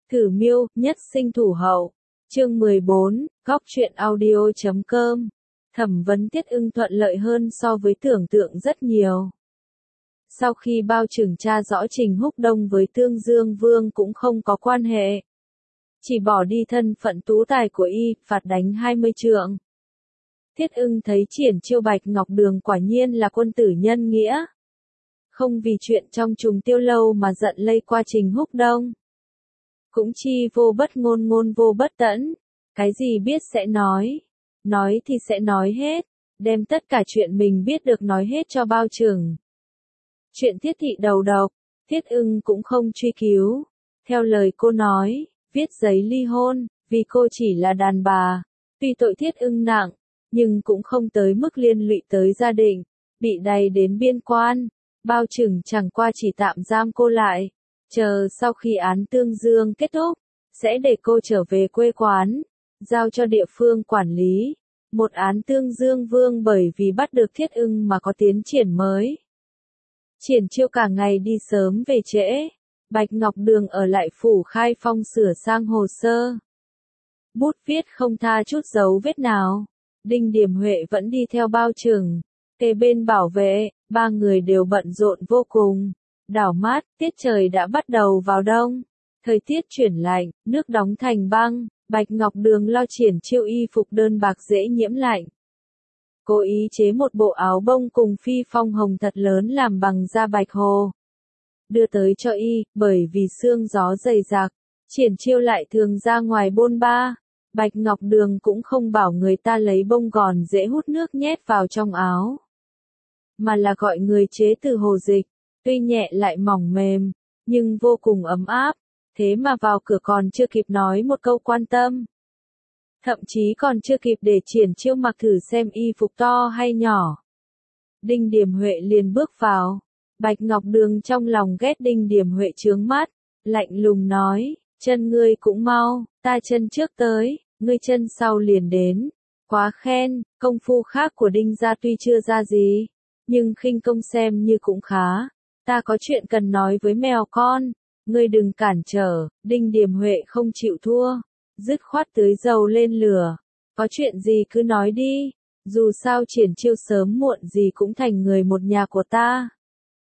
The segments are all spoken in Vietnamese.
Thử miêu, nhất sinh thủ hậu. Chương 14, góc truyện audio.com. Thẩm vấn Tiết Ưng thuận lợi hơn so với tưởng tượng rất nhiều. Sau khi bao trưởng tra rõ Trình Húc Đông với Tương Dương Vương cũng không có quan hệ. Chỉ bỏ đi thân phận tú tài của y, phạt đánh 20 trượng. Tiết Ưng thấy Triển Chiêu Bạch Ngọc Đường quả nhiên là quân tử nhân nghĩa. Không vì chuyện trong Trùng Tiêu Lâu mà giận lây qua Trình Húc Đông. Cũng chi vô bất ngôn ngôn vô bất tẫn, cái gì biết sẽ nói thì sẽ nói hết, đem tất cả chuyện mình biết được nói hết cho bao trưởng. Chuyện Thiết thị đầu độc, Tiết Ưng cũng không truy cứu. Theo lời cô nói, viết giấy ly hôn, vì cô chỉ là đàn bà. Tuy tội Tiết Ưng nặng, nhưng cũng không tới mức liên lụy tới gia đình, bị đày đến biên quan. Bao trưởng chẳng qua chỉ tạm giam cô lại, chờ sau khi án Tương Dương kết thúc, sẽ để cô trở về quê quán, giao cho địa phương quản lý. Một án Tương Dương Vương bởi vì bắt được Thiết Ưng mà có tiến triển mới. Triển Chiêu cả ngày đi sớm về trễ, Bạch Ngọc Đường ở lại phủ Khai Phong sửa sang hồ sơ. Bút viết không tha chút dấu vết nào. Đinh Điểm Huệ vẫn đi theo bao trưởng, kề bên bảo vệ, ba người đều bận rộn vô cùng. Đảo mát, tiết trời đã bắt đầu vào đông. Thời tiết chuyển lạnh, nước đóng thành băng, Bạch Ngọc Đường lo Triển Chiêu y phục đơn bạc dễ nhiễm lạnh. Cố ý chế một bộ áo bông cùng phi phong hồng thật lớn làm bằng da bạch hồ. Đưa tới cho y, bởi vì sương gió dày dặc, Triển Chiêu lại thường ra ngoài bôn ba. Bạch Ngọc Đường cũng không bảo người ta lấy bông gòn dễ hút nước nhét vào trong áo, mà là gọi người chế từ hồ dịch, tuy nhẹ lại mỏng mềm, nhưng vô cùng ấm áp, thế mà vào cửa còn chưa kịp nói một câu quan tâm. Thậm chí còn chưa kịp để Triển Chiêu mặc thử xem y phục to hay nhỏ. Đinh Điểm Huệ liền bước vào, Bạch Ngọc Đường trong lòng ghét Đinh Điểm Huệ chướng mắt, lạnh lùng nói, chân ngươi cũng mau, ta chân trước tới, ngươi chân sau liền đến. Quá khen, công phu khác của Đinh gia tuy chưa ra gì, nhưng khinh công xem như cũng khá. Ta có chuyện cần nói với mèo con, ngươi đừng cản trở. Đinh Điểm Huệ không chịu thua, dứt khoát tưới dầu lên lửa. Có chuyện gì cứ nói đi, dù sao Triển Chiêu sớm muộn gì cũng thành người một nhà của ta.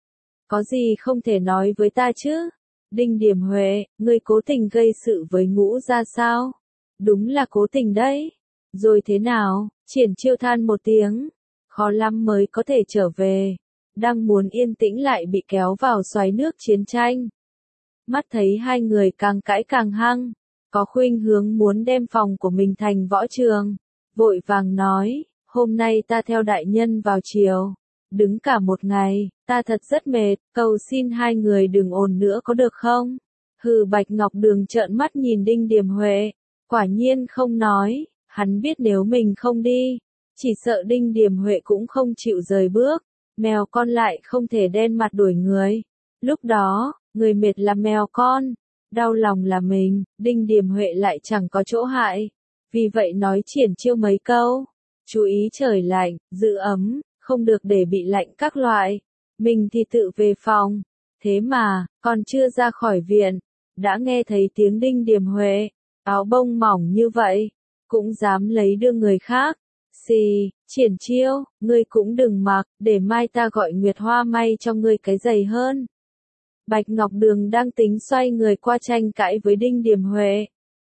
Có gì không thể nói với ta chứ? Đinh Điểm Huệ, ngươi cố tình gây sự với Ngũ gia sao? Đúng là cố tình đấy. Rồi thế nào? Triển Chiêu than một tiếng, khó lắm mới có thể trở về. Đang muốn yên tĩnh lại bị kéo vào xoáy nước chiến tranh. Mắt thấy hai người càng cãi càng hăng, có khuynh hướng muốn đem phòng của mình thành võ trường. Vội vàng nói, hôm nay ta theo đại nhân vào chiều, đứng cả một ngày, ta thật rất mệt, cầu xin hai người đừng ồn nữa có được không? Hừ. Bạch Ngọc Đường trợn mắt nhìn Đinh Điểm Huệ, quả nhiên không nói, hắn biết nếu mình không đi, chỉ sợ Đinh Điểm Huệ cũng không chịu rời bước, mèo con lại không thể đen mặt đuổi người. Lúc đó, người mệt là mèo con, đau lòng là mình. Đinh Điểm Huệ lại chẳng có chỗ hại, vì vậy nói Triển Chiêu mấy câu, chú ý trời lạnh, giữ ấm, không được để bị lạnh các loại. Mình thì tự về phòng, thế mà, còn chưa ra khỏi viện, đã nghe thấy tiếng Đinh Điểm Huệ, áo bông mỏng như vậy, cũng dám lấy đưa người khác. Xì, Triển Chiêu, ngươi cũng đừng mặc, để mai ta gọi Nguyệt Hoa may cho ngươi cái giày hơn. Bạch Ngọc Đường đang tính xoay người qua tranh cãi với Đinh Điểm Huệ,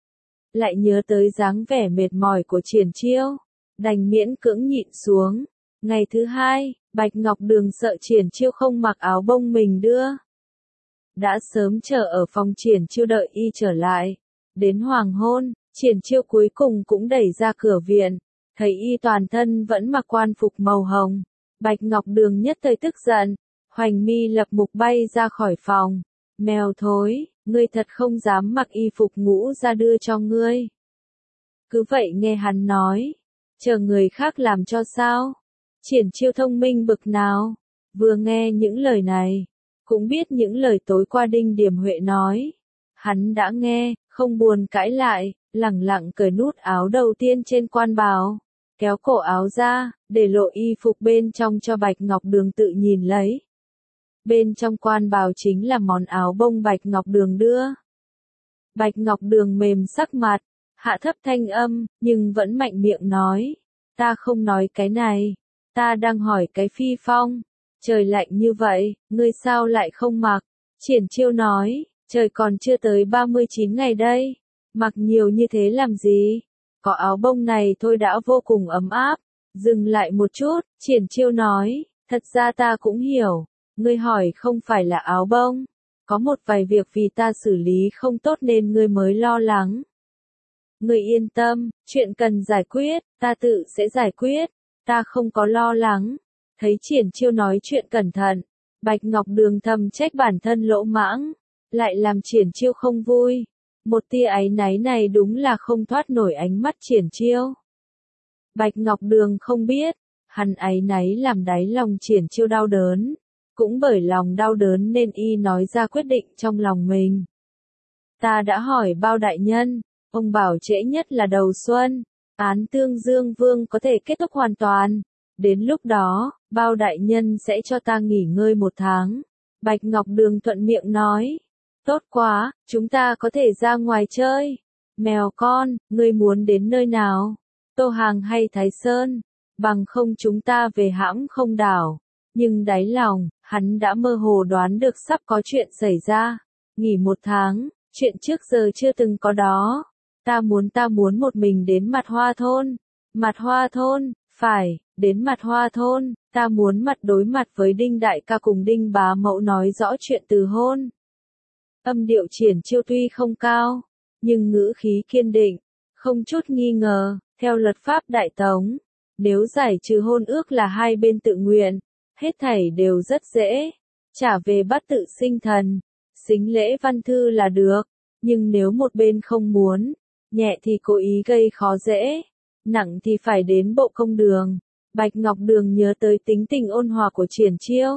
lại nhớ tới dáng vẻ mệt mỏi của Triển Chiêu, đành miễn cưỡng nhịn xuống. Ngày thứ hai, Bạch Ngọc Đường sợ Triển Chiêu không mặc áo bông mình đưa, đã sớm chờ ở phòng Triển Chiêu đợi y trở lại. Đến hoàng hôn, Triển Chiêu cuối cùng cũng đẩy ra cửa viện, thấy y toàn thân vẫn mặc quan phục màu hồng. Bạch Ngọc Đường nhất thời tức giận, hoành mi lập mục bay ra khỏi phòng. Mèo thối, ngươi thật không dám mặc y phục Ngũ gia đưa cho ngươi. Cứ vậy nghe hắn nói, chờ người khác làm cho sao? Triển Chiêu thông minh bực nào, vừa nghe những lời này, cũng biết những lời tối qua Đinh Điểm Huệ nói. Hắn đã nghe, không buồn cãi lại, lẳng lặng cởi nút áo đầu tiên trên quan bào, kéo cổ áo ra, để lộ y phục bên trong cho Bạch Ngọc Đường tự nhìn lấy. Bên trong quan bào chính là món áo bông Bạch Ngọc Đường đưa. Bạch Ngọc Đường mềm sắc mặt, hạ thấp thanh âm, nhưng vẫn mạnh miệng nói. Ta không nói cái này, ta đang hỏi cái Phi Phong. Trời lạnh như vậy, ngươi sao lại không mặc? Triển Chiêu nói, trời còn chưa tới 39 ngày đây, mặc nhiều như thế làm gì? Có áo bông này thôi đã vô cùng ấm áp. Dừng lại một chút, Triển Chiêu nói, thật ra ta cũng hiểu, ngươi hỏi không phải là áo bông. Có một vài việc vì ta xử lý không tốt nên ngươi mới lo lắng. Ngươi yên tâm, chuyện cần giải quyết, ta tự sẽ giải quyết, ta không có lo lắng. Thấy Triển Chiêu nói chuyện cẩn thận, Bạch Ngọc Đường thầm trách bản thân lỗ mãng, lại làm Triển Chiêu không vui. Một tia áy náy này đúng là không thoát nổi ánh mắt Triển Chiêu. Bạch Ngọc Đường không biết, hắn áy náy làm đáy lòng Triển Chiêu đau đớn. Cũng bởi lòng đau đớn nên y nói ra quyết định trong lòng mình. Ta đã hỏi Bao đại nhân, ông bảo trễ nhất là đầu xuân, án Tương Dương Vương có thể kết thúc hoàn toàn. Đến lúc đó, Bao đại nhân sẽ cho ta nghỉ ngơi 1 tháng. Bạch Ngọc Đường thuận miệng nói. Tốt quá, chúng ta có thể ra ngoài chơi. Mèo con, ngươi muốn đến nơi nào? Tô Hàng hay Thái Sơn? Bằng không chúng ta về Hãm Không Đảo. Nhưng đáy lòng, hắn đã mơ hồ đoán được sắp có chuyện xảy ra. Nghỉ 1 tháng, chuyện trước giờ chưa từng có đó. Ta muốn một mình đến Mặt Hoa Thôn. Mặt Hoa Thôn, phải, đến Mặt Hoa Thôn, ta muốn mặt đối mặt với Đinh Đại ca cùng Đinh Bá Mẫu nói rõ chuyện từ hôn. Âm điệu Triển Chiêu tuy không cao, nhưng ngữ khí kiên định, không chút nghi ngờ, theo luật pháp Đại Tống. Nếu giải trừ hôn ước là hai bên tự nguyện, hết thảy đều rất dễ. Trả về bắt tự sinh thần, xính lễ văn thư là được. Nhưng nếu một bên không muốn, nhẹ thì cố ý gây khó dễ, nặng thì phải đến bộ công đường. Bạch Ngọc Đường nhớ tới tính tình ôn hòa của Triển Chiêu.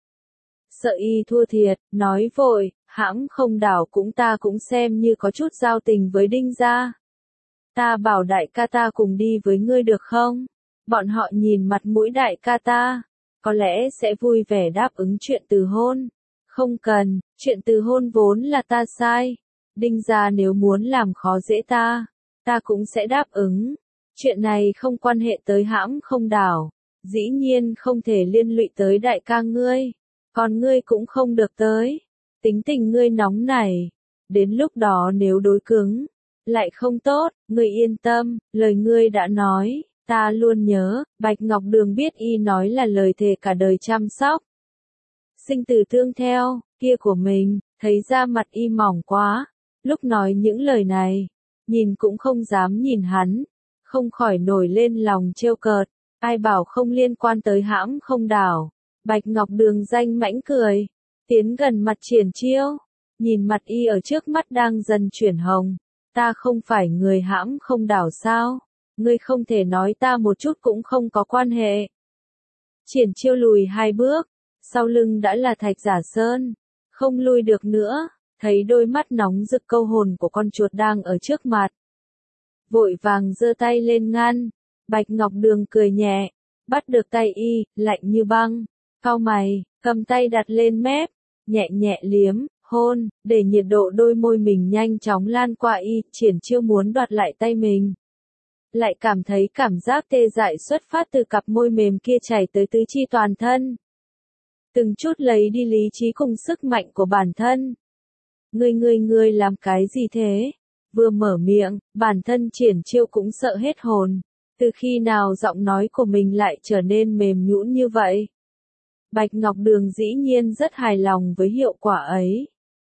Sợ y thua thiệt, nói vội, Hãm Không Đảo ta cũng xem như có chút giao tình với Đinh gia. Ta bảo đại ca ta cùng đi với ngươi được không? Bọn họ nhìn mặt mũi đại ca ta, có lẽ sẽ vui vẻ đáp ứng chuyện từ hôn. Không cần, chuyện từ hôn vốn là ta sai. Đinh gia nếu muốn làm khó dễ ta cũng sẽ đáp ứng. Chuyện này không quan hệ tới Hãm Không Đảo, dĩ nhiên không thể liên lụy tới đại ca ngươi, còn ngươi cũng không được tới. Tính tình ngươi nóng này, đến lúc đó nếu đối cứng, lại không tốt, ngươi yên tâm, lời ngươi đã nói, ta luôn nhớ. Bạch Ngọc Đường biết y nói là lời thề cả đời chăm sóc, sinh tử tương theo, kia của mình, thấy da mặt y mỏng quá, lúc nói những lời này, nhìn cũng không dám nhìn hắn, không khỏi nổi lên lòng trêu cợt, ai bảo không liên quan tới Hãm Không Đảo. Bạch Ngọc Đường danh mãnh cười, tiến gần mặt Triển Chiêu, nhìn mặt y ở trước mắt đang dần chuyển hồng. Ta không phải người Hãm Không Đảo sao? Ngươi không thể nói ta một chút cũng không có quan hệ. Triển Chiêu lùi 2 bước, sau lưng đã là Thạch Giả Sơn, không lui được nữa, thấy đôi mắt nóng rực câu hồn của con chuột đang ở trước mặt. Vội vàng giơ tay lên ngăn, Bạch Ngọc Đường cười nhẹ, bắt được tay y, lạnh như băng, cau mày, cầm tay đặt lên mép, nhẹ nhẹ liếm, hôn, để nhiệt độ đôi môi mình nhanh chóng lan qua y. Triển Chiêu muốn đoạt lại tay mình, lại cảm thấy cảm giác tê dại xuất phát từ cặp môi mềm kia chảy tới tứ chi toàn thân, từng chút lấy đi lý trí cùng sức mạnh của bản thân. Ngươi làm cái gì thế? Vừa mở miệng, bản thân Triển Chiêu cũng sợ hết hồn. Từ khi nào giọng nói của mình lại trở nên mềm nhũn như vậy? Bạch Ngọc Đường dĩ nhiên rất hài lòng với hiệu quả ấy.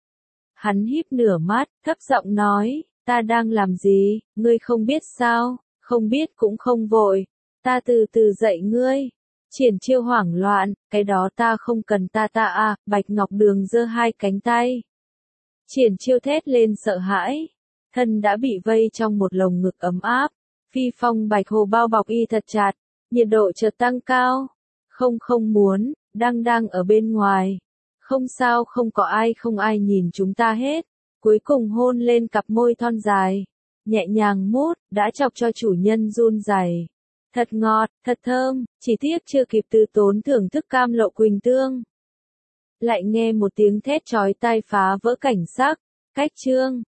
Hắn híp nửa mắt, thấp giọng nói, ta đang làm gì, ngươi không biết sao? Không biết cũng không vội, ta từ từ dạy ngươi. Triển Chiêu hoảng loạn, cái đó ta không cần à. Bạch Ngọc Đường giơ 2 cánh tay. Triển Chiêu thét lên sợ hãi, thân đã bị vây trong một lồng ngực ấm áp. Phi phong bạch hồ bao bọc y thật chặt, nhiệt độ chợt tăng cao. Không muốn, đang ở bên ngoài. Không sao, không ai nhìn chúng ta hết. Cuối cùng hôn lên cặp môi thon dài, nhẹ nhàng mút, đã chọc cho chủ nhân run rẩy. Thật ngọt, thật thơm, chỉ tiếc chưa kịp từ tốn thưởng thức cam lộ quỳnh tương. Lại nghe một tiếng thét chói tai phá vỡ cảnh sắc, cách chương.